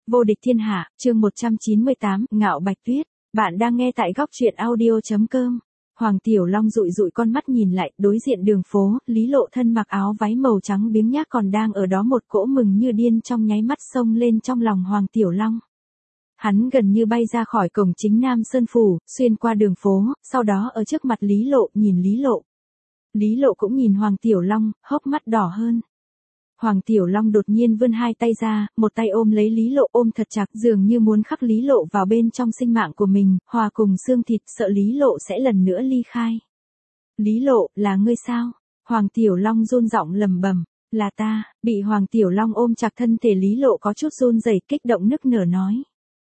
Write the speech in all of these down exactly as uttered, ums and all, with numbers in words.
Vô địch thiên hạ, chương một trăm chín mươi tám, Ngạo Bạch Tuyết. Bạn đang nghe tại góc truyện audio chấm com. Hoàng Tiểu Long dụi dụi con mắt nhìn lại, đối diện đường phố, Lý Lộ thân mặc áo váy màu trắng biếng nhác còn đang ở đó một cỗ mừng như điên trong nháy mắt xông lên trong lòng Hoàng Tiểu Long. Hắn gần như bay ra khỏi cổng chính Nam Sơn Phủ, xuyên qua đường phố, sau đó ở trước mặt Lý Lộ, nhìn Lý Lộ. Lý Lộ cũng nhìn Hoàng Tiểu Long, hốc mắt đỏ hơn. Hoàng Tiểu Long đột nhiên vươn hai tay ra, một tay ôm lấy Lý Lộ ôm thật chặt dường như muốn khắc Lý Lộ vào bên trong sinh mạng của mình, hòa cùng xương thịt sợ Lý Lộ sẽ lần nữa ly khai. Lý Lộ, là ngươi sao? Hoàng Tiểu Long run giọng lầm bầm, là ta, bị Hoàng Tiểu Long ôm chặt thân thể Lý Lộ có chút run rẩy kích động nức nở nói.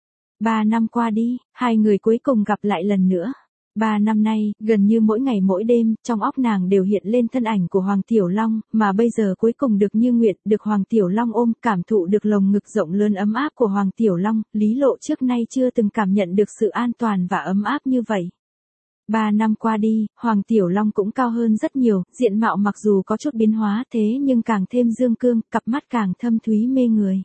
Ba năm qua đi, hai người cuối cùng gặp lại lần nữa. Ba năm nay, gần như mỗi ngày mỗi đêm, trong óc nàng đều hiện lên thân ảnh của Hoàng Tiểu Long, mà bây giờ cuối cùng được như nguyện, được Hoàng Tiểu Long ôm, cảm thụ được lồng ngực rộng lớn ấm áp của Hoàng Tiểu Long, Lý Lộ trước nay chưa từng cảm nhận được sự an toàn và ấm áp như vậy. Ba năm qua đi, Hoàng Tiểu Long cũng cao hơn rất nhiều, diện mạo mặc dù có chút biến hóa thế nhưng càng thêm dương cương, cặp mắt càng thâm thúy mê người.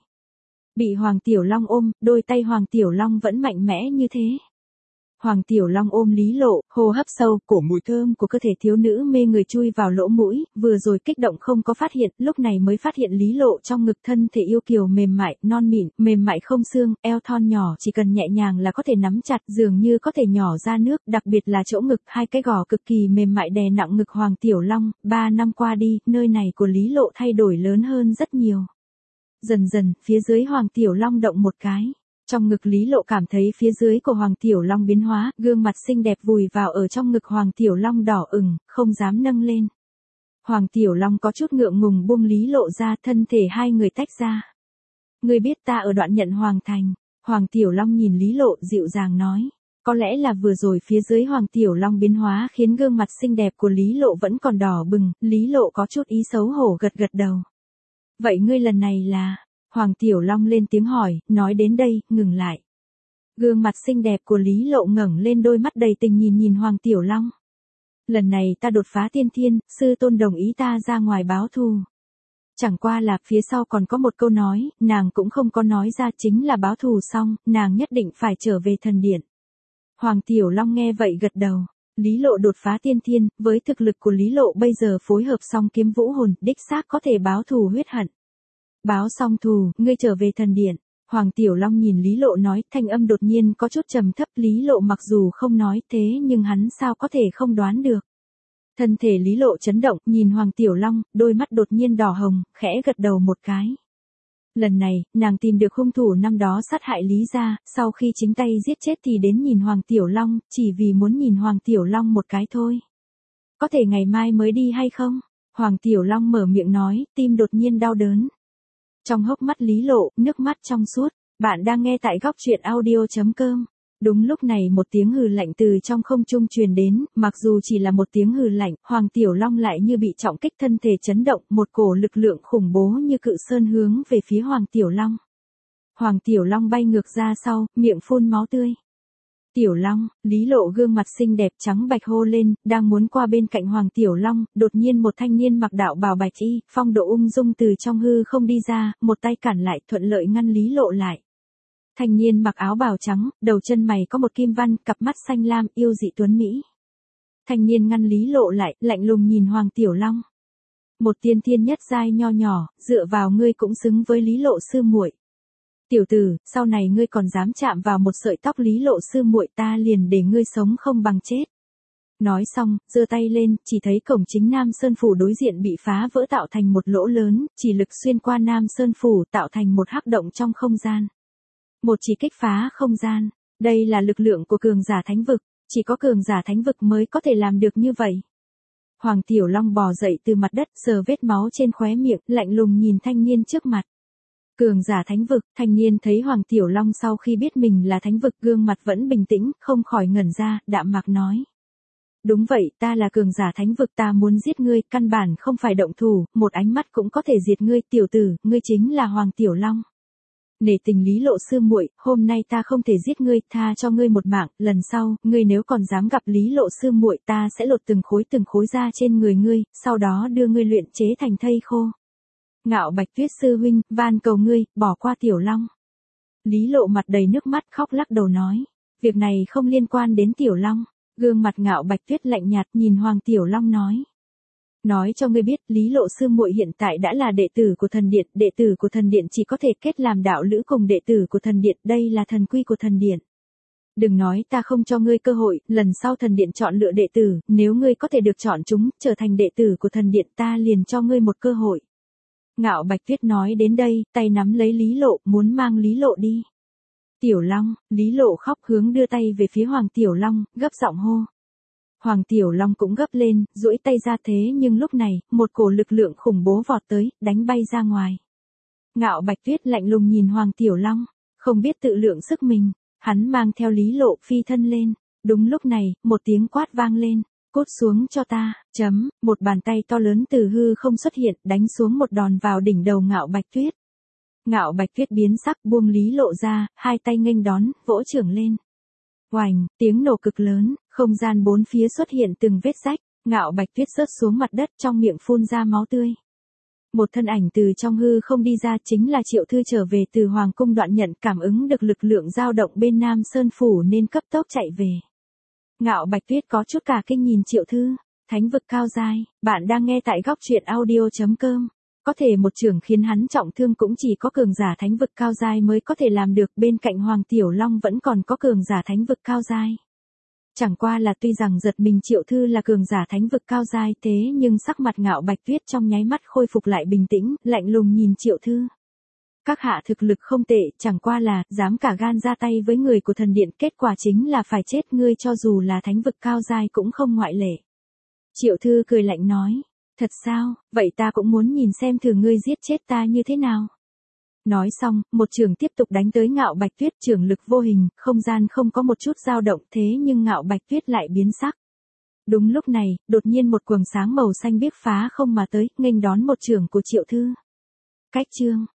Bị Hoàng Tiểu Long ôm, đôi tay Hoàng Tiểu Long vẫn mạnh mẽ như thế. Hoàng Tiểu Long ôm Lý Lộ, hô hấp sâu, cổ mùi thơm của cơ thể thiếu nữ mê người chui vào lỗ mũi, vừa rồi kích động không có phát hiện, lúc này mới phát hiện Lý Lộ trong ngực thân thể yêu kiều mềm mại, non mịn, mềm mại không xương, eo thon nhỏ chỉ cần nhẹ nhàng là có thể nắm chặt, dường như có thể nhỏ ra nước, đặc biệt là chỗ ngực, hai cái gò cực kỳ mềm mại đè nặng ngực Hoàng Tiểu Long, ba năm qua đi, nơi này của Lý Lộ thay đổi lớn hơn rất nhiều. Dần dần, phía dưới Hoàng Tiểu Long động một cái. Trong ngực Lý Lộ cảm thấy phía dưới của Hoàng Tiểu Long biến hóa, gương mặt xinh đẹp vùi vào ở trong ngực Hoàng Tiểu Long đỏ ửng, không dám nâng lên. Hoàng Tiểu Long có chút ngượng ngùng buông Lý Lộ ra, thân thể hai người tách ra. Ngươi biết ta ở đoạn nhận Hoàng Thành. Hoàng Tiểu Long nhìn Lý Lộ dịu dàng nói. Có lẽ là vừa rồi phía dưới Hoàng Tiểu Long biến hóa khiến gương mặt xinh đẹp của Lý Lộ vẫn còn đỏ bừng, Lý Lộ có chút ý xấu hổ gật gật đầu. Vậy ngươi lần này là... Hoàng Tiểu Long lên tiếng hỏi, nói đến đây, ngừng lại. Gương mặt xinh đẹp của Lý Lộ ngẩng lên đôi mắt đầy tình nhìn nhìn Hoàng Tiểu Long. Lần này ta đột phá tiên thiên, sư tôn đồng ý ta ra ngoài báo thù. Chẳng qua là phía sau còn có một câu nói, nàng cũng không có nói ra chính là báo thù xong, nàng nhất định phải trở về thần điện. Hoàng Tiểu Long nghe vậy gật đầu. Lý Lộ đột phá tiên thiên, với thực lực của Lý Lộ bây giờ phối hợp xong kiếm vũ hồn, đích xác có thể báo thù huyết hận. Báo xong thù, ngươi trở về thần điện. Hoàng Tiểu Long nhìn Lý Lộ nói, thanh âm đột nhiên có chút trầm thấp, Lý Lộ mặc dù không nói thế nhưng hắn sao có thể không đoán được. Thân thể Lý Lộ chấn động, nhìn Hoàng Tiểu Long, đôi mắt đột nhiên đỏ hồng, khẽ gật đầu một cái. Lần này, nàng tìm được hung thủ năm đó sát hại Lý gia, sau khi chính tay giết chết thì đến nhìn Hoàng Tiểu Long, chỉ vì muốn nhìn Hoàng Tiểu Long một cái thôi. Có thể ngày mai mới đi hay không? Hoàng Tiểu Long mở miệng nói, tim đột nhiên đau đớn. Trong hốc mắt Lý Lộ, nước mắt trong suốt, bạn đang nghe tại góc truyện audio chấm com. Đúng lúc này một tiếng hừ lạnh từ trong không trung truyền đến, mặc dù chỉ là một tiếng hừ lạnh, Hoàng Tiểu Long lại như bị trọng kích thân thể chấn động, một cổ lực lượng khủng bố như cự sơn hướng về phía Hoàng Tiểu Long. Hoàng Tiểu Long bay ngược ra sau, miệng phun máu tươi. Tiểu Long, Lý Lộ gương mặt xinh đẹp trắng bạch hô lên, đang muốn qua bên cạnh Hoàng Tiểu Long, đột nhiên một thanh niên mặc đạo bào bạch y, phong độ ung dung từ trong hư không đi ra, một tay cản lại thuận lợi ngăn Lý Lộ lại. Thanh niên mặc áo bào trắng, đầu chân mày có một kim văn, cặp mắt xanh lam, yêu dị tuấn mỹ. Thanh niên ngăn Lý Lộ lại, lạnh lùng nhìn Hoàng Tiểu Long. Một tiên thiên nhất giai nho nhỏ, dựa vào ngươi cũng xứng với Lý Lộ sư muội. Tiểu tử, sau này ngươi còn dám chạm vào một sợi tóc Lý Lộ sư muội ta liền để ngươi sống không bằng chết. Nói xong, giơ tay lên, chỉ thấy cổng chính Nam Sơn Phủ đối diện bị phá vỡ tạo thành một lỗ lớn, chỉ lực xuyên qua Nam Sơn Phủ tạo thành một hắc động trong không gian. Một chỉ kích phá không gian, đây là lực lượng của cường giả thánh vực, chỉ có cường giả thánh vực mới có thể làm được như vậy. Hoàng Tiểu Long bò dậy từ mặt đất, sờ vết máu trên khóe miệng, lạnh lùng nhìn thanh niên trước mặt. Cường giả thánh vực, thanh niên thấy Hoàng Tiểu Long sau khi biết mình là thánh vực gương mặt vẫn bình tĩnh, không khỏi ngẩn ra, đạm mạc nói. Đúng vậy, ta là cường giả thánh vực ta muốn giết ngươi, căn bản không phải động thủ, một ánh mắt cũng có thể diệt ngươi, tiểu tử, ngươi chính là Hoàng Tiểu Long. Nể tình Lý Lộ sư muội, hôm nay ta không thể giết ngươi, tha cho ngươi một mạng, lần sau, ngươi nếu còn dám gặp Lý Lộ sư muội ta sẽ lột từng khối từng khối ra trên người ngươi, sau đó đưa ngươi luyện chế thành thây khô. Ngạo Bạch Tuyết sư huynh, van cầu ngươi, bỏ qua Tiểu Long. Lý Lộ mặt đầy nước mắt khóc lắc đầu nói. Việc này không liên quan đến Tiểu Long. Gương mặt Ngạo Bạch Tuyết lạnh nhạt nhìn Hoàng Tiểu Long nói. Nói cho ngươi biết, Lý Lộ sư muội hiện tại đã là đệ tử của thần điện, đệ tử của thần điện chỉ có thể kết làm đạo lữ cùng đệ tử của thần điện, đây là thần quy của thần điện. Đừng nói ta không cho ngươi cơ hội, lần sau thần điện chọn lựa đệ tử, nếu ngươi có thể được chọn chúng, trở thành đệ tử của thần điện ta liền cho ngươi một cơ hội. Ngạo Bạch Tuyết nói đến đây, tay nắm lấy Lý Lộ, muốn mang Lý Lộ đi. Tiểu Long, Lý Lộ khóc hướng đưa tay về phía Hoàng Tiểu Long, gấp giọng hô. Hoàng Tiểu Long cũng gấp lên, duỗi tay ra thế nhưng lúc này, một cổ lực lượng khủng bố vọt tới, đánh bay ra ngoài. Ngạo Bạch Tuyết lạnh lùng nhìn Hoàng Tiểu Long, không biết tự lượng sức mình, hắn mang theo Lý Lộ phi thân lên. Đúng lúc này, một tiếng quát vang lên, cút xuống cho ta, chấm, một bàn tay to lớn từ hư không xuất hiện, đánh xuống một đòn vào đỉnh đầu Ngạo Bạch Tuyết. Ngạo Bạch Tuyết biến sắc buông Lý Lộ ra, hai tay nghênh đón, vỗ chưởng lên. Oành, tiếng nổ cực lớn, không gian bốn phía xuất hiện từng vết rách, Ngạo Bạch Tuyết rớt xuống mặt đất trong miệng phun ra máu tươi. Một thân ảnh từ trong hư không đi ra chính là Triệu Thư trở về từ Hoàng cung đoạn nhận cảm ứng được lực lượng dao động bên Nam Sơn Phủ nên cấp tốc chạy về. Ngạo Bạch Tuyết có chút cả kinh nhìn Triệu Thư, thánh vực cao giai, bạn đang nghe tại góc truyện audio chấm com. Có thể một chưởng khiến hắn trọng thương cũng chỉ có cường giả thánh vực cao giai mới có thể làm được, bên cạnh Hoàng Tiểu Long vẫn còn có cường giả thánh vực cao giai. Chẳng qua là tuy rằng giật mình Triệu Thư là cường giả thánh vực cao giai thế nhưng sắc mặt Ngạo Bạch Tuyết trong nháy mắt khôi phục lại bình tĩnh, lạnh lùng nhìn Triệu Thư. Các hạ thực lực không tệ, chẳng qua là, dám cả gan ra tay với người của thần điện, kết quả chính là phải chết, ngươi cho dù là thánh vực cao giai cũng không ngoại lệ. Triệu Thư cười lạnh nói. Thật sao, vậy ta cũng muốn nhìn xem thử ngươi giết chết ta như thế nào. Nói xong, một chưởng tiếp tục đánh tới Ngạo Bạch Tuyết, chưởng lực vô hình, không gian không có một chút dao động thế nhưng Ngạo Bạch Tuyết lại biến sắc. Đúng lúc này, đột nhiên một quầng sáng màu xanh biếc phá không mà tới, nghênh đón một chưởng của Triệu Thư. Cách chương,